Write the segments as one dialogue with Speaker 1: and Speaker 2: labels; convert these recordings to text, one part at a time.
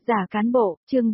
Speaker 1: Giả cán bộ, chương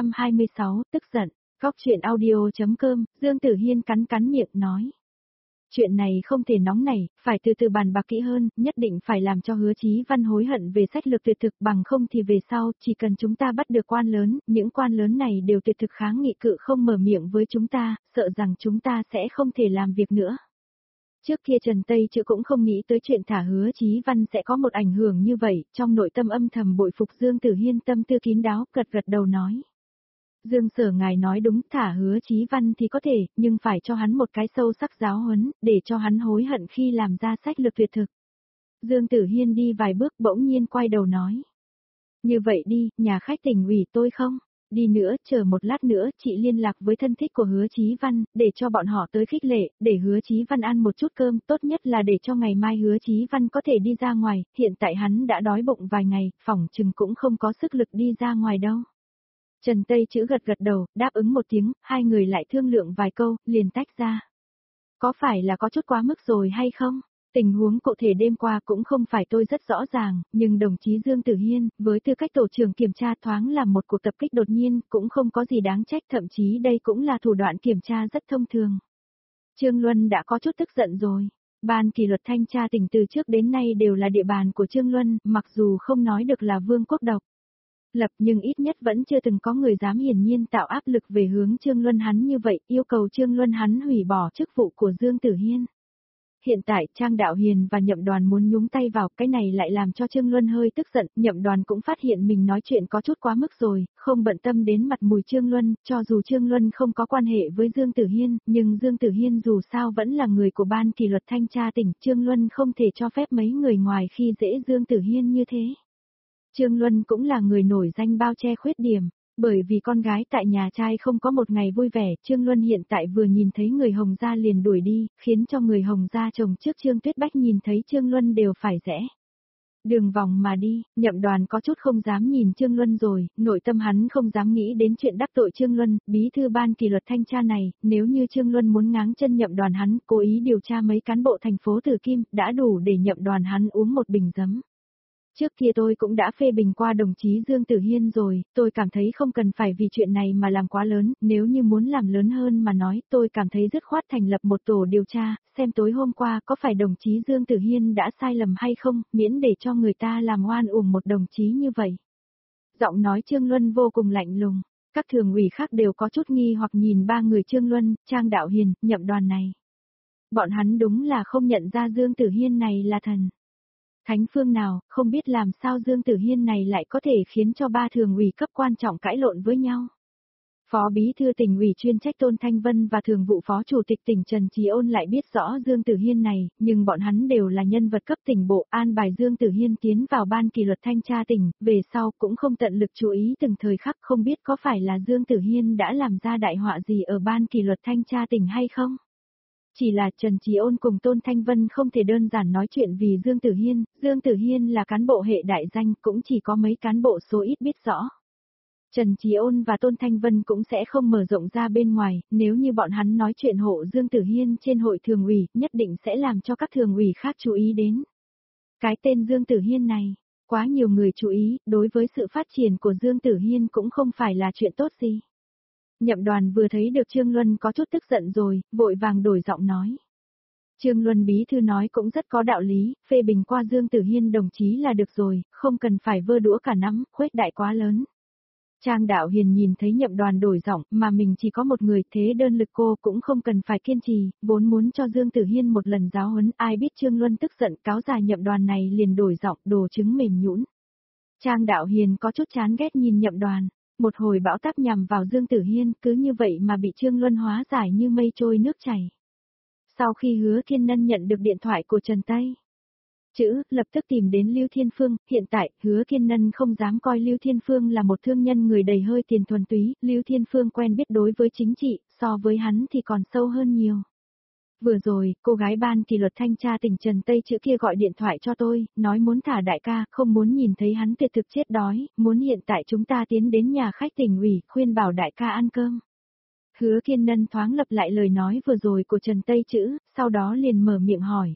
Speaker 1: 326, tức giận. Góc chuyện audio.com, Dương Tử Hiên cắn cắn miệng nói. Chuyện này không thể nóng nảy, phải từ từ bàn bạc kỹ hơn, nhất định phải làm cho Hứa Chí Văn hối hận về sách lược tuyệt thực, bằng không thì về sau, chỉ cần chúng ta bắt được quan lớn, những quan lớn này đều tuyệt thực kháng nghị cự không mở miệng với chúng ta, sợ rằng chúng ta sẽ không thể làm việc nữa. Trước kia Trần Tây Chữ cũng không nghĩ tới chuyện thả Hứa Chí Văn sẽ có một ảnh hưởng như vậy, trong nội tâm âm thầm bội phục Dương Tử Hiên tâm tư kín đáo, gật gật đầu nói. Dương Sở ngài nói đúng, thả Hứa Chí Văn thì có thể, nhưng phải cho hắn một cái sâu sắc giáo huấn, để cho hắn hối hận khi làm ra sách lược tuyệt thực. Dương Tử Hiên đi vài bước bỗng nhiên quay đầu nói. Như vậy đi, nhà khách tỉnh ủy tôi không? Đi nữa, chờ một lát nữa, chị liên lạc với thân thích của Hứa Chí Văn, để cho bọn họ tới khích lệ, để Hứa Chí Văn ăn một chút cơm, tốt nhất là để cho ngày mai Hứa Chí Văn có thể đi ra ngoài, hiện tại hắn đã đói bụng vài ngày, phỏng chừng cũng không có sức lực đi ra ngoài đâu. Trần Tây Chữ gật gật đầu, đáp ứng một tiếng, hai người lại thương lượng vài câu, liền tách ra. Có phải là có chút quá mức rồi hay không? Tình huống cụ thể đêm qua cũng không phải tôi rất rõ ràng, nhưng đồng chí Dương Tử Hiên, với tư cách tổ trưởng kiểm tra thoáng làm một cuộc tập kích đột nhiên, cũng không có gì đáng trách, thậm chí đây cũng là thủ đoạn kiểm tra rất thông thường. Trương Luân đã có chút tức giận rồi. Ban kỷ luật thanh tra tỉnh từ trước đến nay đều là địa bàn của Trương Luân, mặc dù không nói được là vương quốc độc lập nhưng ít nhất vẫn chưa từng có người dám hiển nhiên tạo áp lực về hướng Trương Luân hắn như vậy, yêu cầu Trương Luân hắn hủy bỏ chức vụ của Dương Tử Hiên. Hiện tại Trang Đạo Hiền và Nhậm Đoàn muốn nhúng tay vào, cái này lại làm cho Trương Luân hơi tức giận, Nhậm Đoàn cũng phát hiện mình nói chuyện có chút quá mức rồi, không bận tâm đến mặt mũi Trương Luân, cho dù Trương Luân không có quan hệ với Dương Tử Hiên, nhưng Dương Tử Hiên dù sao vẫn là người của ban kỷ luật thanh tra tỉnh, Trương Luân không thể cho phép mấy người ngoài khi dễ Dương Tử Hiên như thế. Trương Luân cũng là người nổi danh bao che khuyết điểm, bởi vì con gái tại nhà trai không có một ngày vui vẻ, Trương Luân hiện tại vừa nhìn thấy người Hồng gia liền đuổi đi, khiến cho người Hồng gia chồng trước Trương Tuyết Bách nhìn thấy Trương Luân đều phải rẽ đường vòng mà đi. Nhậm Đoàn có chút không dám nhìn Trương Luân rồi, nội tâm hắn không dám nghĩ đến chuyện đắc tội Trương Luân, bí thư ban kỷ luật thanh tra này, nếu như Trương Luân muốn ngáng chân Nhậm Đoàn hắn, cố ý điều tra mấy cán bộ thành phố Tử Kim, đã đủ để Nhậm Đoàn hắn uống một bình giấm. Trước kia tôi cũng đã phê bình qua đồng chí Dương Tử Hiên rồi, tôi cảm thấy không cần phải vì chuyện này mà làm quá lớn, nếu như muốn làm lớn hơn mà nói, tôi cảm thấy dứt khoát thành lập một tổ điều tra, xem tối hôm qua có phải đồng chí Dương Tử Hiên đã sai lầm hay không, miễn để cho người ta làm oan uổng một đồng chí như vậy. Giọng nói Trương Luân vô cùng lạnh lùng, các thường ủy khác đều có chút nghi hoặc nhìn ba người Trương Luân, Trang Đạo Hiền, Nhậm Đoàn này. Bọn hắn đúng là không nhận ra Dương Tử Hiên này là thần. Thánh phương nào, không biết làm sao Dương Tử Hiên này lại có thể khiến cho ba thường ủy cấp quan trọng cãi lộn với nhau. Phó Bí thư tỉnh ủy chuyên trách Tôn Thanh Vân và Thường vụ Phó Chủ tịch tỉnh Trần Trí Ôn lại biết rõ Dương Tử Hiên này, nhưng bọn hắn đều là nhân vật cấp tỉnh bộ, an bài Dương Tử Hiên tiến vào ban kỷ luật thanh tra tỉnh, về sau cũng không tận lực chú ý từng thời khắc, không biết có phải là Dương Tử Hiên đã làm ra đại họa gì ở ban kỷ luật thanh tra tỉnh hay không. Chỉ là Trần Trí Ôn cùng Tôn Thanh Vân không thể đơn giản nói chuyện vì Dương Tử Hiên là cán bộ hệ đại danh, cũng chỉ có mấy cán bộ số ít biết rõ. Trần Trí Ôn và Tôn Thanh Vân cũng sẽ không mở rộng ra bên ngoài, nếu như bọn hắn nói chuyện hộ Dương Tử Hiên trên hội thường ủy, nhất định sẽ làm cho các thường ủy khác chú ý đến. Cái tên Dương Tử Hiên này, quá nhiều người chú ý, đối với sự phát triển của Dương Tử Hiên cũng không phải là chuyện tốt gì. Nhậm Đoàn vừa thấy được Trương Luân có chút tức giận rồi, vội vàng đổi giọng nói. Trương Luân bí thư nói cũng rất có đạo lý, phê bình qua Dương Tử Hiên đồng chí là được rồi, không cần phải vơ đũa cả nắm, khuếch đại quá lớn. Trang Đạo Hiền nhìn thấy Nhậm Đoàn đổi giọng, mà mình chỉ có một người, thế đơn lực cô cũng không cần phải kiên trì, vốn muốn cho Dương Tử Hiên một lần giáo huấn, ai biết Trương Luân tức giận cáo già Nhậm Đoàn này liền đổi giọng, đồ trứng mềm nhũn. Trang Đạo Hiền có chút chán ghét nhìn Nhậm Đoàn. Một hồi bão táp nhằm vào Dương Tử Hiên, cứ như vậy mà bị Trương Luân hóa giải như mây trôi nước chảy. Sau khi Hứa Thiên Nân nhận được điện thoại của Trần Tây Chữ, lập tức tìm đến Lưu Thiên Phương, hiện tại, Hứa Thiên Nân không dám coi Lưu Thiên Phương là một thương nhân người đầy hơi tiền thuần túy, Lưu Thiên Phương quen biết đối với chính trị, so với hắn thì còn sâu hơn nhiều. Vừa rồi, cô gái ban kỷ luật thanh tra tỉnh Trần Tây Chữ kia gọi điện thoại cho tôi, nói muốn thả đại ca, không muốn nhìn thấy hắn tuyệt thực chết đói, muốn hiện tại chúng ta tiến đến nhà khách tỉnh ủy, khuyên bảo đại ca ăn cơm. Hứa Thiên Nân thoáng lặp lại lời nói vừa rồi của Trần Tây Chữ, sau đó liền mở miệng hỏi.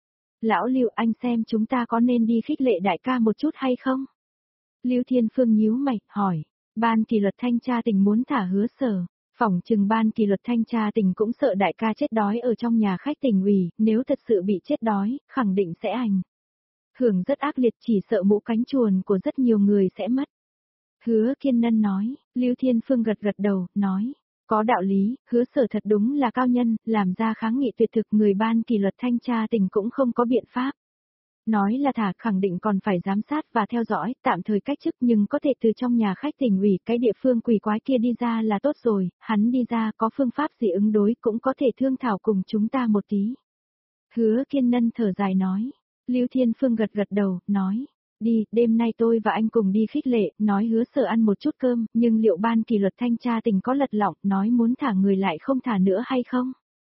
Speaker 1: Lão Lưu, anh xem chúng ta có nên đi khích lệ đại ca một chút hay không? Lưu Thiên Phương nhíu mày, hỏi. Ban kỷ luật thanh tra tỉnh muốn thả Hứa Sở. Phỏng chừng ban kỷ luật thanh tra tỉnh cũng sợ đại ca chết đói ở trong nhà khách tỉnh ủy, nếu thật sự bị chết đói, khẳng định sẽ ảnh hưởng rất ác liệt, chỉ sợ mũ cánh chuồn của rất nhiều người sẽ mất. Hứa Kiên Nân nói, Lưu Thiên Phương gật gật đầu, nói, có đạo lý, Hứa Sở thật đúng là cao nhân, làm ra kháng nghị tuyệt thực, người ban kỷ luật thanh tra tỉnh cũng không có biện pháp. Nói là thả, khẳng định còn phải giám sát và theo dõi, tạm thời cách chức, nhưng có thể từ trong nhà khách tỉnh ủy cái địa phương quỷ quái kia đi ra là tốt rồi, hắn đi ra có phương pháp gì ứng đối cũng có thể thương thảo cùng chúng ta một tí. Hứa Kiên Nân thở dài nói, Lưu Thiên Phương gật gật đầu, nói, đi, đêm nay tôi và anh cùng đi khích lệ, nói Hứa Sở ăn một chút cơm, nhưng liệu ban kỷ luật thanh tra tỉnh có lật lọng, nói muốn thả người lại không thả nữa hay không?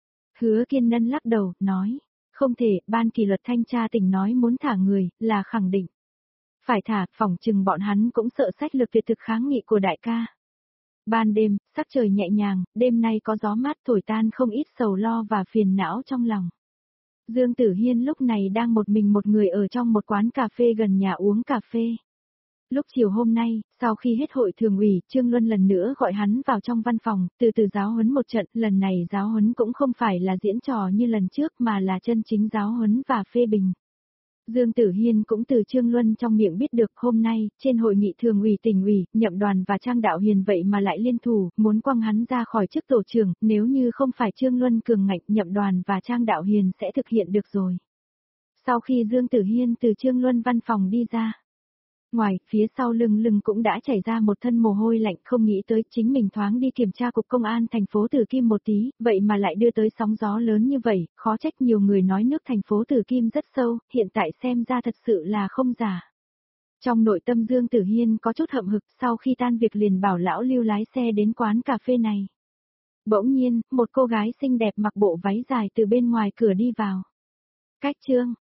Speaker 1: Hứa Kiên Nân lắc đầu, nói, không thể, ban kỷ luật thanh tra tỉnh nói muốn thả người, là khẳng định. Phải thả, phỏng chừng bọn hắn cũng sợ sách lược tuyệt thực kháng nghị của đại ca. Ban đêm, sắc trời nhẹ nhàng, đêm nay có gió mát thổi tan không ít sầu lo và phiền não trong lòng. Dương Tử Hiên lúc này đang một mình một người ở trong một quán cà phê gần nhà uống cà phê. Lúc chiều hôm nay, sau khi hết hội thường ủy, Trương Luân lần nữa gọi hắn vào trong văn phòng, từ từ giáo huấn một trận, lần này giáo huấn cũng không phải là diễn trò như lần trước mà là chân chính giáo huấn và phê bình. Dương Tử Hiên cũng từ Trương Luân trong miệng biết được hôm nay, trên hội nghị thường ủy tỉnh ủy, Nhậm Đoàn và Trang Đạo Hiền vậy mà lại liên thủ, muốn quăng hắn ra khỏi chức tổ trưởng, nếu như không phải Trương Luân cường ngạnh, Nhậm Đoàn và Trang Đạo Hiền sẽ thực hiện được rồi. Sau khi Dương Tử Hiên từ Trương Luân văn phòng đi ra, ngoài, phía sau lưng cũng đã chảy ra một thân mồ hôi lạnh, không nghĩ tới chính mình thoáng đi kiểm tra cục công an thành phố Tử Kim một tí, vậy mà lại đưa tới sóng gió lớn như vậy, khó trách nhiều người nói nước thành phố Tử Kim rất sâu, hiện tại xem ra thật sự là không giả. Trong nội tâm Dương Tử Hiên có chút hậm hực, sau khi tan việc liền bảo lão Lưu lái xe đến quán cà phê này. Bỗng nhiên, một cô gái xinh đẹp mặc bộ váy dài từ bên ngoài cửa đi vào. Cách Trương